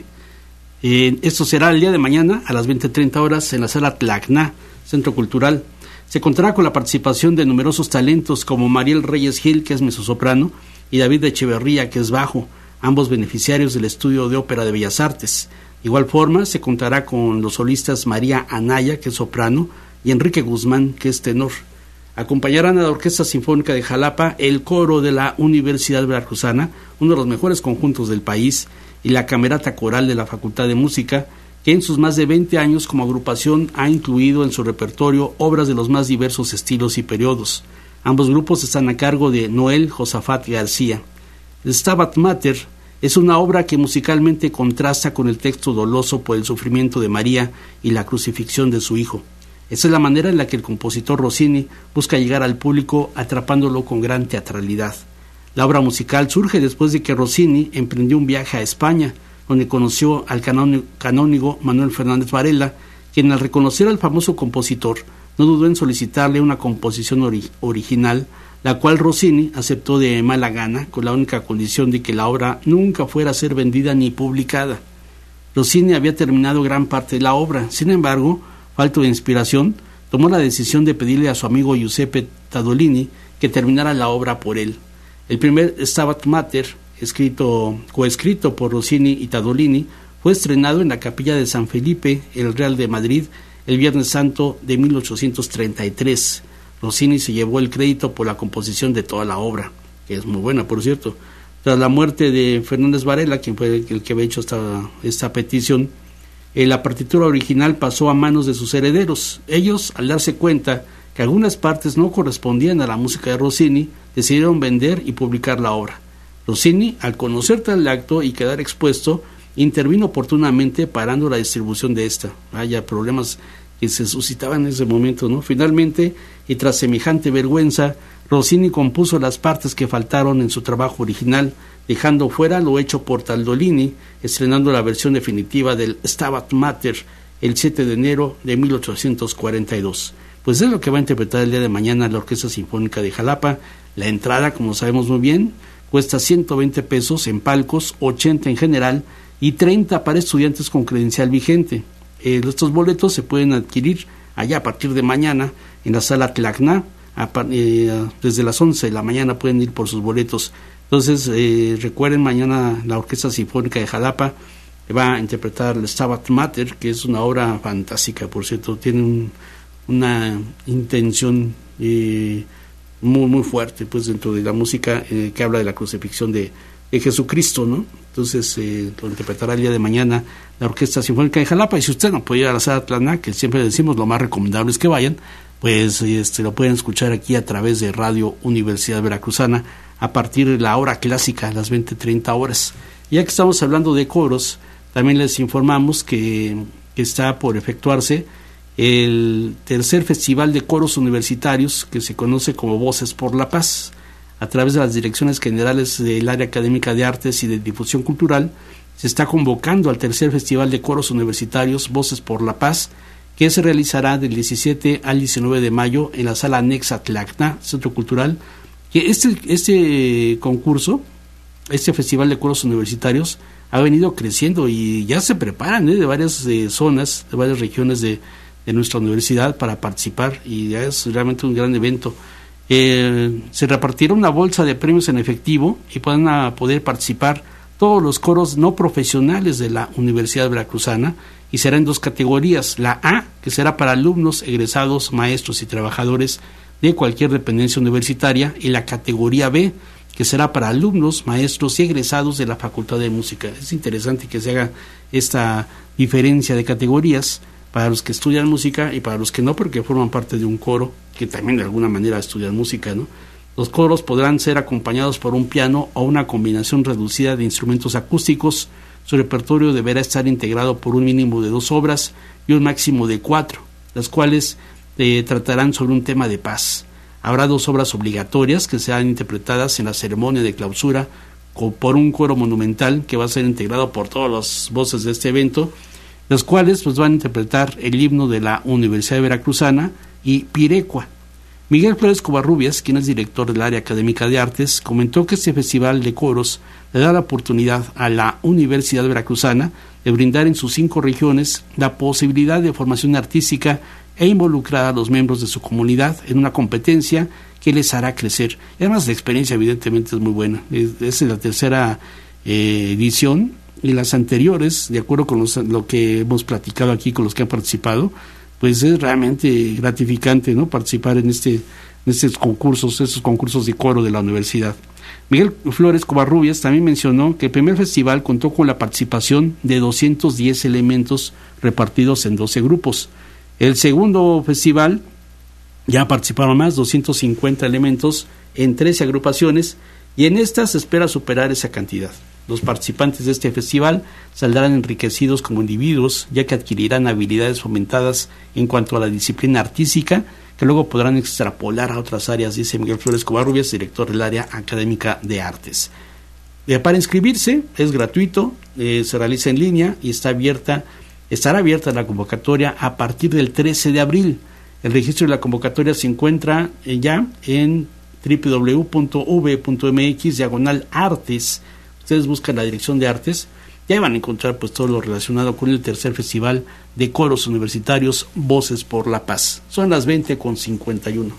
Eh, esto será el día de mañana a las veinte treinta horas en la Sala Tlacna, Centro Cultural. Se contará con la participación de numerosos talentos como Mariel Reyes Gil, que es mezzosoprano, y David Echeverría, que es bajo, ambos beneficiarios del Estudio de Ópera de Bellas Artes. De igual forma, se contará con los solistas María Anaya, que es soprano, y Enrique Guzmán, que es tenor. Acompañarán a la Orquesta Sinfónica de Jalapa el coro de la Universidad Veracruzana, uno de los mejores conjuntos del país, y la Camerata Coral de la Facultad de Música, que en sus más de veinte años como agrupación ha incluido en su repertorio obras de los más diversos estilos y periodos. Ambos grupos están a cargo de Noel Josafat García. El Stabat Mater es una obra que musicalmente contrasta con el texto doloso por el sufrimiento de María y la crucifixión de su hijo. Esa es la manera en la que el compositor Rossini busca llegar al público atrapándolo con gran teatralidad. La obra musical surge después de que Rossini emprendió un viaje a España, donde conoció al canónigo Manuel Fernández Varela, quien al reconocer al famoso compositor no dudó en solicitarle una composición ori- original, la cual Rossini aceptó de mala gana, con la única condición de que la obra nunca fuera a ser vendida ni publicada. Rossini había terminado gran parte de la obra, sin embargo, falto de inspiración, tomó la decisión de pedirle a su amigo Giuseppe Tadolini que terminara la obra por él. El primer Stabat Mater, escrito, coescrito por Rossini y Tadolini, fue estrenado en la capilla de San Felipe, el Real de Madrid, el Viernes Santo de mil ochocientos treinta y tres. Rossini se llevó el crédito por la composición de toda la obra, que es muy buena, por cierto. Tras la muerte de Fernández Varela, quien fue el que había hecho esta, esta petición, eh, la partitura original pasó a manos de sus herederos. Ellos, al darse cuenta que algunas partes no correspondían a la música de Rossini, decidieron vender y publicar la obra. Rossini, al conocer tal acto y quedar expuesto, intervino oportunamente parando la distribución de esta. Vaya problemas que se suscitaban en ese momento, ¿no? Finalmente, y tras semejante vergüenza, Rossini compuso las partes que faltaron en su trabajo original, dejando fuera lo hecho por Tadolini, estrenando la versión definitiva del Stabat Mater el siete de enero de mil ochocientos cuarenta y dos. Pues es lo que va a interpretar el día de mañana la Orquesta Sinfónica de Jalapa. La entrada, como sabemos muy bien, cuesta ciento veinte pesos en palcos, ochenta en general y treinta para estudiantes con credencial vigente. Eh, estos boletos se pueden adquirir allá a partir de mañana en la Sala Tlacna, a, eh, desde las once de la mañana pueden ir por sus boletos. Entonces eh, recuerden, mañana la Orquesta Sinfónica de Jalapa va a interpretar el Stabat Mater, que es una obra fantástica, por cierto, tiene un, una intención eh, muy muy fuerte pues dentro de la música eh, que habla de la crucifixión de, de Jesucristo, ¿no? Entonces eh, lo interpretará el día de mañana la Orquesta Sinfónica de Jalapa. Y si usted no puede ir a la Sala Tlacna, que siempre decimos lo más recomendable es que vayan, pues este lo pueden escuchar aquí a través de Radio Universidad Veracruzana a partir de la hora clásica, a las veinte treinta horas. Ya que estamos hablando de coros, también les informamos que, que está por efectuarse el tercer Festival de Coros Universitarios, que se conoce como Voces por la Paz. A través de las direcciones generales del Área Académica de Artes y de Difusión Cultural, se está convocando al tercer Festival de Coros Universitarios Voces por la Paz, que se realizará del diecisiete al diecinueve de mayo en la Sala Anexa Tlacna, Centro Cultural, que este, este concurso, este Festival de Coros Universitarios, ha venido creciendo y ya se preparan ¿eh? de varias eh, zonas, de varias regiones de, de nuestra universidad para participar, y ya es realmente un gran evento. Eh, se repartirá una bolsa de premios en efectivo y van a poder participar todos los coros no profesionales de la Universidad Veracruzana, y será en dos categorías: la A, que será para alumnos, egresados, maestros y trabajadores de cualquier dependencia universitaria, y la categoría B, que será para alumnos, maestros y egresados de la Facultad de Música. Es interesante que se haga esta diferencia de categorías para los que estudian música y para los que no, porque forman parte de un coro, que también de alguna manera estudian música, ¿no? Los coros podrán ser acompañados por un piano o una combinación reducida de instrumentos acústicos. Su repertorio deberá estar integrado por un mínimo de dos obras y un máximo de cuatro, las cuales eh, tratarán sobre un tema de paz. Habrá dos obras obligatorias que serán interpretadas en la ceremonia de clausura por un coro monumental que va a ser integrado por todas las voces de este evento, las cuales pues van a interpretar el himno de la Universidad Veracruzana y Pirecua. Miguel Flores Covarrubias, quien es director del área académica de artes, comentó que este festival de coros le da la oportunidad a la Universidad Veracruzana de brindar en sus cinco regiones la posibilidad de formación artística e involucrar a los miembros de su comunidad en una competencia que les hará crecer. Y además la experiencia evidentemente es muy buena. Es, es la tercera eh, edición, y las anteriores, de acuerdo con los, lo que hemos platicado aquí con los que han participado, pues es realmente gratificante, ¿no?, participar en este en estos concursos, estos concursos de coro de la universidad. Miguel Flores Covarrubias también mencionó que el primer festival contó con la participación de doscientos diez elementos repartidos en doce grupos. El segundo festival ya participaron más, doscientos cincuenta elementos en trece agrupaciones, y en esta se espera superar esa cantidad. Los participantes de este festival saldrán enriquecidos como individuos, ya que adquirirán habilidades fomentadas en cuanto a la disciplina artística, que luego podrán extrapolar a otras áreas, dice Miguel Flores Covarrubias, director del área académica de artes. Eh, para inscribirse es gratuito, eh, se realiza en línea y está abierta Estará abierta la convocatoria a partir del trece de abril. El registro de la convocatoria se encuentra eh, ya en doble u doble u doble u punto v punto m x diagonal artes. Ustedes buscan la dirección de artes, ya van a encontrar pues todo lo relacionado con el tercer festival de coros universitarios Voces por la Paz. Son las veinte con cincuenta y uno.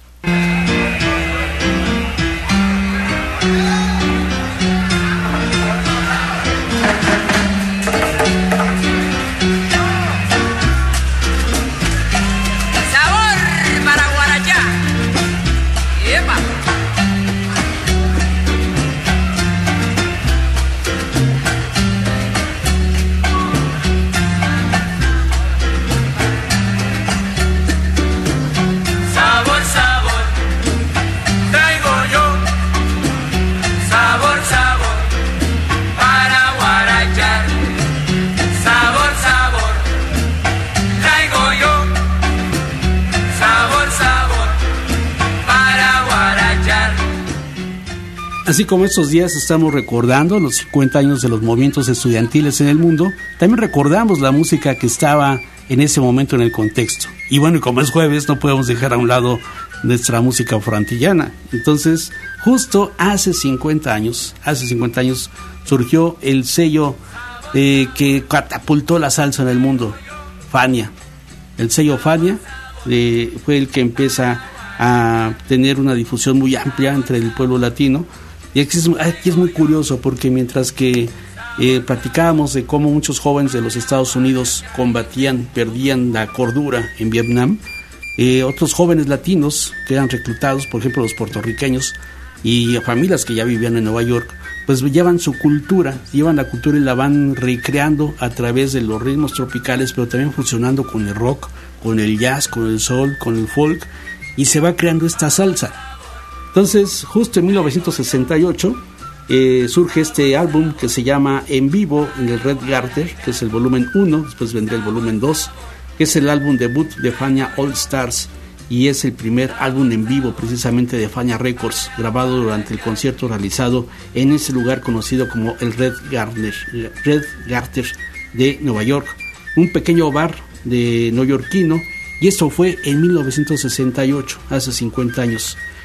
Así como estos días estamos recordando los cincuenta años de los movimientos estudiantiles en el mundo, también recordamos la música que estaba en ese momento en el contexto. Y bueno, y como es jueves, no podemos dejar a un lado nuestra música afroantillana. Entonces, justo hace cincuenta años, hace cincuenta años surgió el sello eh, que catapultó la salsa en el mundo, Fania. El sello Fania eh, fue el que empieza a tener una difusión muy amplia entre el pueblo latino. Y aquí es, aquí es muy curioso porque mientras que eh, platicábamos de cómo muchos jóvenes de los Estados Unidos combatían, perdían la cordura en Vietnam, eh, otros jóvenes latinos que eran reclutados, por ejemplo los puertorriqueños y familias que ya vivían en Nueva York, pues llevan su cultura, llevan la cultura y la van recreando a través de los ritmos tropicales, pero también fusionando con el rock, con el jazz, con el soul, con el folk, y se va creando esta salsa. Entonces, justo en mil novecientos sesenta y ocho eh, surge este álbum que se llama En Vivo en el Red Garter, que es el volumen uno, después vendrá el volumen dos, que es el álbum debut de Fania All Stars, y es el primer álbum en vivo precisamente de Fania Records, grabado durante el concierto realizado en ese lugar conocido como el Red Garter, Red Garter de Nueva York, un pequeño bar de neoyorquino, y esto fue en mil novecientos sesenta y ocho, hace cincuenta años.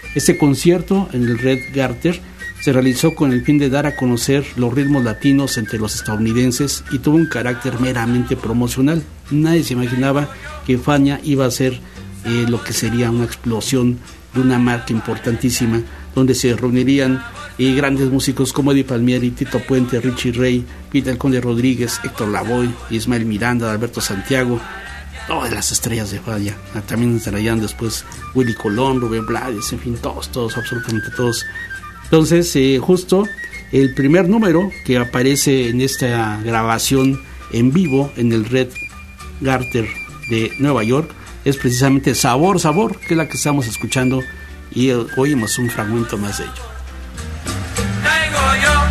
Este concierto en el Red Garter se realizó con el fin de dar a conocer los ritmos latinos entre los estadounidenses y tuvo un carácter meramente promocional. Nadie se imaginaba que Fania iba a ser eh, lo que sería una explosión de una marca importantísima, donde se reunirían eh, grandes músicos como Eddie Palmieri, Tito Puente, Richie Ray, Peter El Conde Rodríguez, Héctor Lavoe, Ismael Miranda, Alberto Santiago, todas las estrellas de Fania. También estarían después Willy Colón, Rubén Blades, en fin, todos, todos, absolutamente todos. Entonces, eh, justo el primer número que aparece en esta grabación en vivo en el Red Garter de Nueva York es precisamente Sabor, Sabor, que es la que estamos escuchando, y eh, oímos un fragmento más de ello. Traigo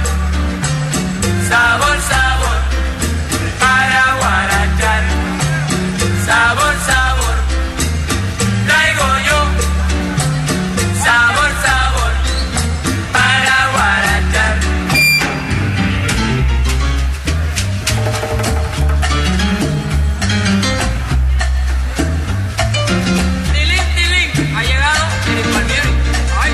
yo sabor, sabor para guarachar, sabor, sabor, traigo yo sabor, sabor para guarachar. Tilín, tilín, ha llegado el Palmieri. Ay.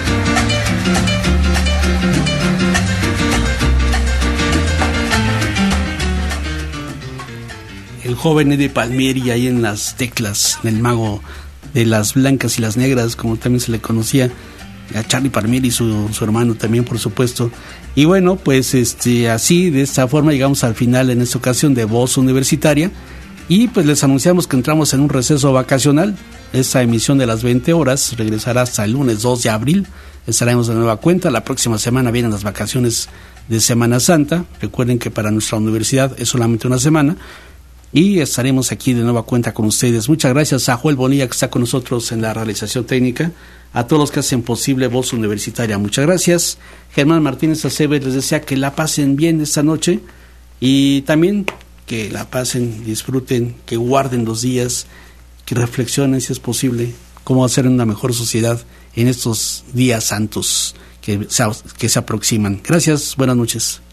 El joven Eddie Palmieri ahí en las teclas, en el mago de las blancas y las negras, como también se le conocía, a Charlie Palmieri y su, su hermano también, por supuesto. Y bueno, pues este así, de esta forma llegamos al final en esta ocasión de Voz Universitaria, y pues les anunciamos que entramos en un receso vacacional. Esta emisión de las veinte horas regresará hasta el lunes dos de abril, estaremos de nueva cuenta. La próxima semana vienen las vacaciones de Semana Santa. Recuerden que para nuestra universidad es solamente una semana, y estaremos aquí de nueva cuenta con ustedes. Muchas gracias a Joel Bonilla, que está con nosotros en la realización técnica, a todos los que hacen posible Voz Universitaria. Muchas gracias. Germán Martínez Aceves les desea que la pasen bien esta noche, y también que la pasen, disfruten, que guarden los días, que reflexionen si es posible cómo hacer una mejor sociedad en estos días santos que se, que se aproximan. Gracias, buenas noches.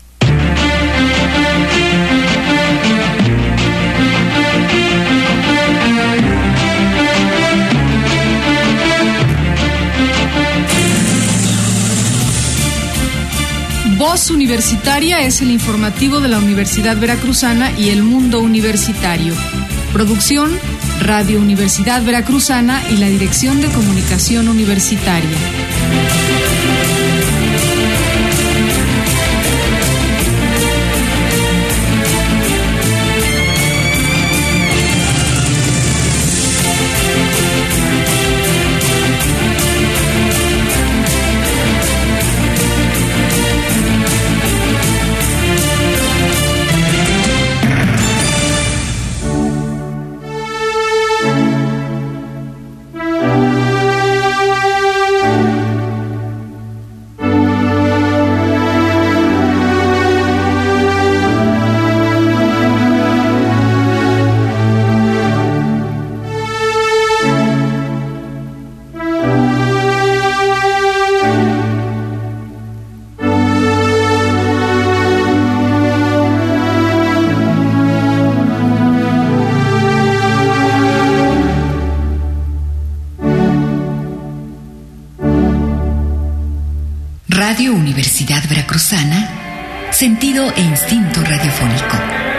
Voz Universitaria es el informativo de la Universidad Veracruzana y el mundo universitario. Producción, Radio Universidad Veracruzana y la Dirección de Comunicación Universitaria. Radio Universidad Veracruzana, sentido e instinto radiofónico.